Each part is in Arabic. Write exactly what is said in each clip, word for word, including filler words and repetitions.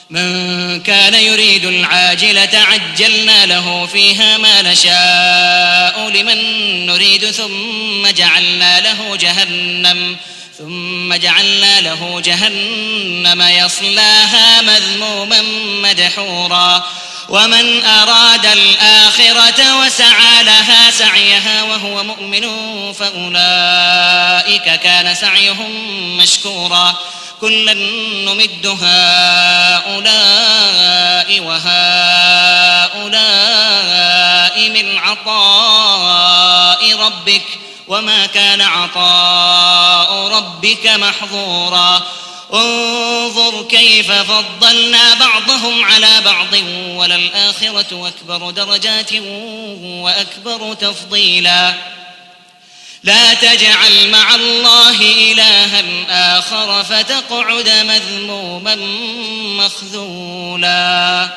من كان يريد العاجلة عجلنا له فيها ما نشاء لمن نريد ثم جعلنا له جهنم ثم جعلنا له جهنم يصلاها مذموما مدحورا ومن أراد الآخرة وسعى لها سعيها وهو مؤمن فأولئك كان سعيهم مشكورا كلا نمد هؤلاء وهؤلاء من عطاء ربك وما كان عطاء ربك محظورا انظر كيف فضلنا بعضهم على بعض وللآخرة أكبر درجات وأكبر تفضيلا لا تجعل مع الله إلها آخر فتقعد مذموما مخذولا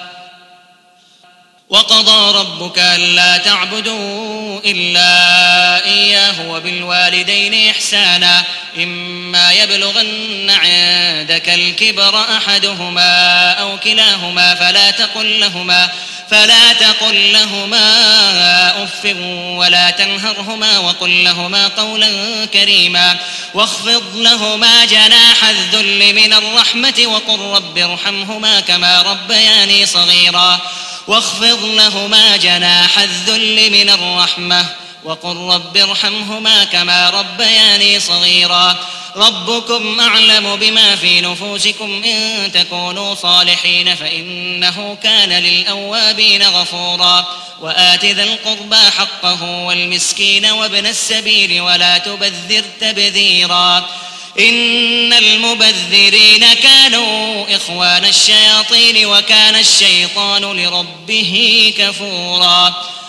وقضى ربك ألا تعبدوا إلا إياه وبالوالدين إحسانا إما يبلغن عندك الكبر أحدهما أو كلاهما فلا تقل لهما فلا تقل لهما أف ولا تنهرهما وقل لهما قولا كريما واخفض لهما جناح الذل من الرحمة وقل رب ارحمهما كما ربياني صغيرا واخفض لهما جناح الذل من الرحمة وقل رب ارحمهما كما ربياني صغيرا ربكم أعلم بما في نفوسكم إن تكونوا صالحين فإنه كان للأوابين غفورا وآت ذا القربى حقه والمسكين وابن السبيل ولا تبذر تبذيرا إن المبذرين كانوا إخوان الشياطين وكان الشيطان لربه كفورا